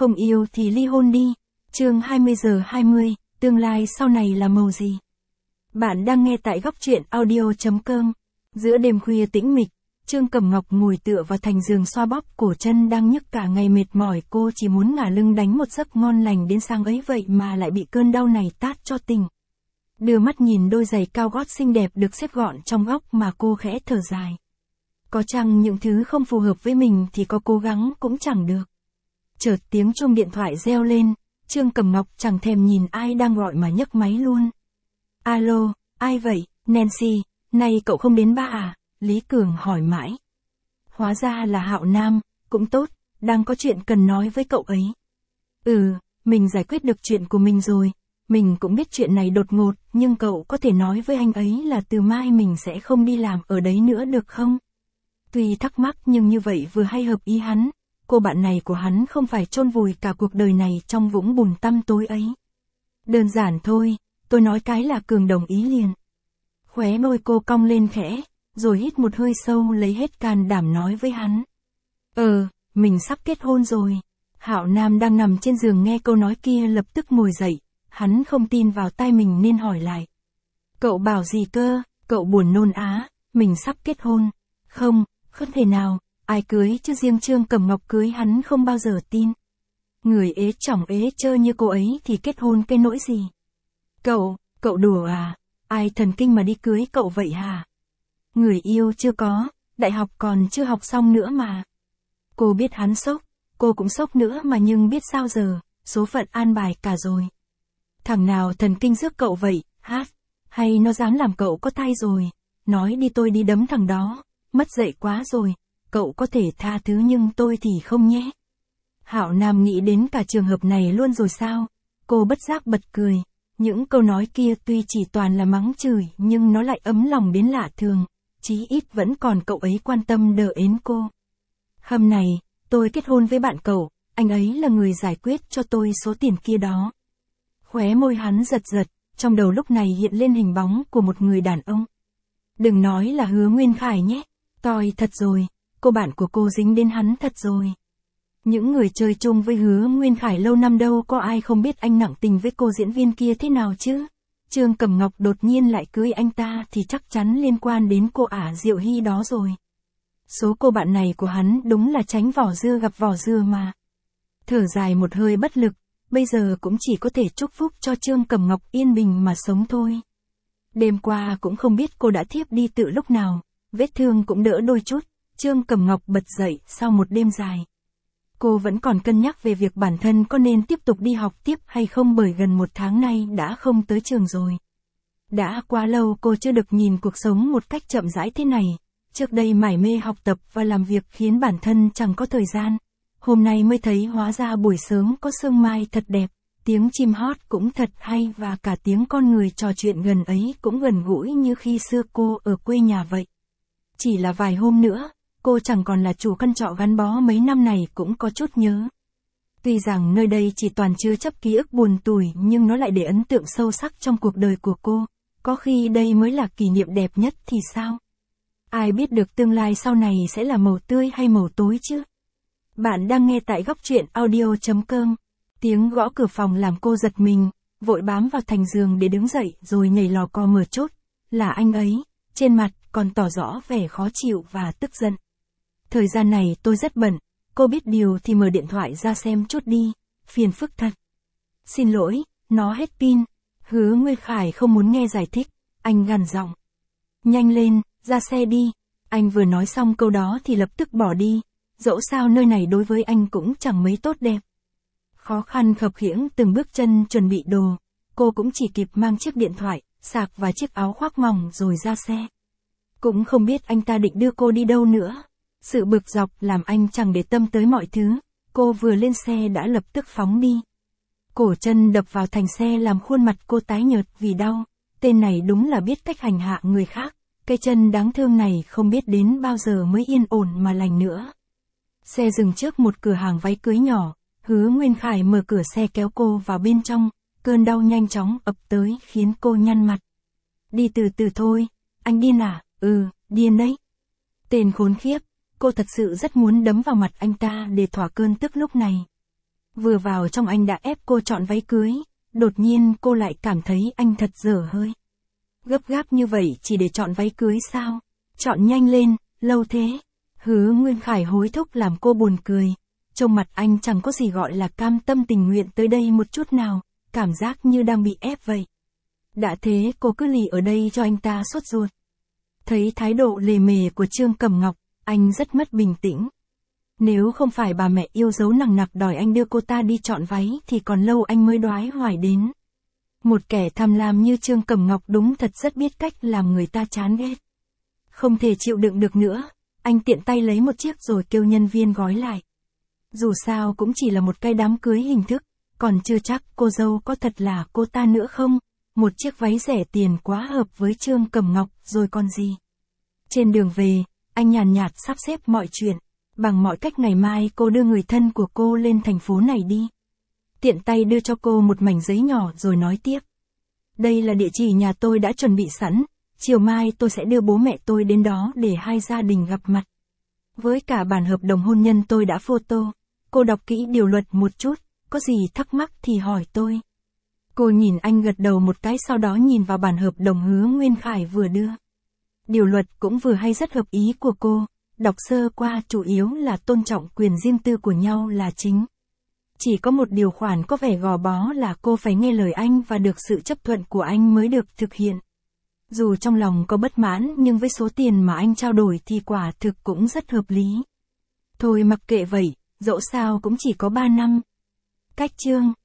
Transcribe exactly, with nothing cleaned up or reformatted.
Không yêu thì ly hôn đi. Chương hai mươi giờ hai mươi, tương lai sau này là màu gì? Bạn đang nghe tại góc truyện audio chấm com. Giữa đêm khuya tĩnh mịch, Trương Cẩm Ngọc ngồi tựa vào thành giường xoa bóp cổ chân đang nhức cả ngày mệt mỏi, cô chỉ muốn ngả lưng đánh một giấc ngon lành đến sáng ấy vậy mà lại bị cơn đau này tát cho tỉnh. Đưa mắt nhìn đôi giày cao gót xinh đẹp được xếp gọn trong góc mà cô khẽ thở dài. Có chăng những thứ không phù hợp với mình thì có cố gắng cũng chẳng được. Chợt tiếng chuông điện thoại reo lên, Trương Cẩm Ngọc chẳng thèm nhìn ai đang gọi mà nhấc máy luôn. Alo, ai vậy, Nancy, nay cậu không đến ba à? Lý Cường hỏi mãi. Hóa ra là Hạo Nam, cũng tốt, đang có chuyện cần nói với cậu ấy. Ừ, mình giải quyết được chuyện của mình rồi, mình cũng biết chuyện này đột ngột, nhưng cậu có thể nói với anh ấy là từ mai mình sẽ không đi làm ở đấy nữa được không? Tuy thắc mắc nhưng như vậy vừa hay hợp ý hắn, cô bạn này của hắn không phải chôn vùi cả cuộc đời này trong vũng bùn tăm tối ấy. Đơn giản thôi, tôi nói cái là Cường đồng ý liền. Khóe môi cô cong lên khẽ, rồi hít một hơi sâu lấy hết can đảm nói với hắn. Ờ, mình sắp kết hôn rồi. Hạo Nam đang nằm trên giường nghe câu nói kia lập tức ngồi dậy, hắn không tin vào tai mình nên hỏi lại. Cậu bảo gì cơ, cậu buồn nôn á, mình sắp kết hôn. Không, không thể nào, ai cưới chứ riêng Trương Cẩm Ngọc cưới hắn không bao giờ tin. Người ế chỏng ế chơ như cô ấy thì kết hôn cái nỗi gì? Cậu, cậu đùa à, ai thần kinh mà đi cưới cậu vậy hả? Người yêu chưa có, đại học còn chưa học xong nữa mà. Cô biết hắn sốc, cô cũng sốc nữa mà nhưng biết sao giờ, số phận an bài cả rồi. Thằng nào thần kinh rước cậu vậy, hát, hay nó dám làm cậu có thai rồi, nói đi tôi đi đấm thằng đó, mất dạy quá rồi, cậu có thể tha thứ nhưng tôi thì không nhé. Hạo Nam nghĩ đến cả trường hợp này luôn rồi sao, cô bất giác bật cười, những câu nói kia tuy chỉ toàn là mắng chửi nhưng nó lại ấm lòng đến lạ thường, chí ít vẫn còn cậu ấy quan tâm đỡ ến cô. Hôm này, tôi kết hôn với bạn cậu, anh ấy là người giải quyết cho tôi số tiền kia đó. Khóe môi hắn giật giật, trong đầu lúc này hiện lên hình bóng của một người đàn ông. Đừng nói là Hứa Nguyên Khải nhé, toi thật rồi, cô bạn của cô dính đến hắn thật rồi. Những người chơi chung với Hứa Nguyên Khải lâu năm đâu có ai không biết anh nặng tình với cô diễn viên kia thế nào chứ. Trương Cẩm Ngọc đột nhiên lại cưới anh ta thì chắc chắn liên quan đến cô ả Diệu Hy đó rồi. Số cô bạn này của hắn đúng là tránh vỏ dưa gặp vỏ dưa mà. Thở dài một hơi bất lực, bây giờ cũng chỉ có thể chúc phúc cho Trương Cẩm Ngọc yên bình mà sống thôi. Đêm qua cũng không biết cô đã thiếp đi từ lúc nào, vết thương cũng đỡ đôi chút, Trương Cẩm Ngọc bật dậy sau một đêm dài. Cô vẫn còn cân nhắc về việc bản thân có nên tiếp tục đi học tiếp hay không bởi gần một tháng nay đã không tới trường rồi. Đã quá lâu cô chưa được nhìn cuộc sống một cách chậm rãi thế này, trước đây mải mê học tập và làm việc khiến bản thân chẳng có thời gian. Hôm nay mới thấy hóa ra buổi sớm có sương mai thật đẹp, tiếng chim hót cũng thật hay và cả tiếng con người trò chuyện gần ấy cũng gần gũi như khi xưa cô ở quê nhà vậy. Chỉ là vài hôm nữa, cô chẳng còn là chủ căn trọ gắn bó mấy năm này cũng có chút nhớ. Tuy rằng nơi đây chỉ toàn chứa chấp ký ức buồn tủi nhưng nó lại để ấn tượng sâu sắc trong cuộc đời của cô, có khi đây mới là kỷ niệm đẹp nhất thì sao? Ai biết được tương lai sau này sẽ là màu tươi hay màu tối chứ? Bạn đang nghe tại góc truyện audio chấm com. Tiếng gõ cửa phòng làm cô giật mình, vội bám vào thành giường để đứng dậy rồi nhảy lò cò mở chốt. Là anh ấy, trên mặt còn tỏ rõ vẻ khó chịu và tức giận. Thời gian này tôi rất bận, cô biết điều thì mở điện thoại ra xem chút đi, phiền phức thật. Xin lỗi, nó hết pin. Hứa Nguyên Khải không muốn nghe giải thích, anh gằn giọng. Nhanh lên, ra xe đi. Anh vừa nói xong câu đó thì lập tức bỏ đi, dẫu sao nơi này đối với anh cũng chẳng mấy tốt đẹp. Khó khăn khập khiễng từng bước chân chuẩn bị đồ, cô cũng chỉ kịp mang chiếc điện thoại, sạc và chiếc áo khoác mỏng rồi ra xe. Cũng không biết anh ta định đưa cô đi đâu nữa. Sự bực dọc làm anh chẳng để tâm tới mọi thứ, cô vừa lên xe đã lập tức phóng đi. Cổ chân đập vào thành xe làm khuôn mặt cô tái nhợt vì đau, tên này đúng là biết cách hành hạ người khác, cái chân đáng thương này không biết đến bao giờ mới yên ổn mà lành nữa. Xe dừng trước một cửa hàng váy cưới nhỏ, Hứa Nguyên Khải mở cửa xe kéo cô vào bên trong, cơn đau nhanh chóng ập tới khiến cô nhăn mặt. Đi từ từ thôi, anh điên à? Ừ, điên đấy. Tên khốn khiếp. Cô thật sự rất muốn đấm vào mặt anh ta để thỏa cơn tức lúc này. Vừa vào trong anh đã ép cô chọn váy cưới, đột nhiên cô lại cảm thấy anh thật dở hơi. Gấp gáp như vậy chỉ để chọn váy cưới sao? Chọn nhanh lên, lâu thế. Hứa Nguyên Khải hối thúc làm cô buồn cười. Trông mặt anh chẳng có gì gọi là cam tâm tình nguyện tới đây một chút nào, cảm giác như đang bị ép vậy. Đã thế cô cứ lì ở đây cho anh ta sốt ruột. Thấy thái độ lề mề của Trương Cẩm Ngọc, anh rất mất bình tĩnh. Nếu không phải bà mẹ yêu dấu nằng nặc đòi anh đưa cô ta đi chọn váy thì còn lâu anh mới đoái hoài đến. Một kẻ tham lam như Trương Cẩm Ngọc đúng thật rất biết cách làm người ta chán ghét. Không thể chịu đựng được nữa, anh tiện tay lấy một chiếc rồi kêu nhân viên gói lại. Dù sao cũng chỉ là một cái đám cưới hình thức, còn chưa chắc cô dâu có thật là cô ta nữa không. Một chiếc váy rẻ tiền quá hợp với Trương Cẩm Ngọc rồi còn gì. Trên đường về, anh nhàn nhạt sắp xếp mọi chuyện. Bằng mọi cách ngày mai cô đưa người thân của cô lên thành phố này đi. Tiện tay đưa cho cô một mảnh giấy nhỏ rồi nói tiếp. Đây là địa chỉ nhà tôi đã chuẩn bị sẵn, chiều mai tôi sẽ đưa bố mẹ tôi đến đó để hai gia đình gặp mặt. Với cả bản hợp đồng hôn nhân tôi đã photo, cô đọc kỹ điều luật một chút, có gì thắc mắc thì hỏi tôi. Cô nhìn anh gật đầu một cái sau đó nhìn vào bản hợp đồng Hứa Nguyên Khải vừa đưa. Điều luật cũng vừa hay rất hợp ý của cô, đọc sơ qua chủ yếu là tôn trọng quyền riêng tư của nhau là chính. Chỉ có một điều khoản có vẻ gò bó là cô phải nghe lời anh và được sự chấp thuận của anh mới được thực hiện. Dù trong lòng có bất mãn nhưng với số tiền mà anh trao đổi thì quả thực cũng rất hợp lý. Thôi mặc kệ vậy, dẫu sao cũng chỉ có ba năm. Cách chương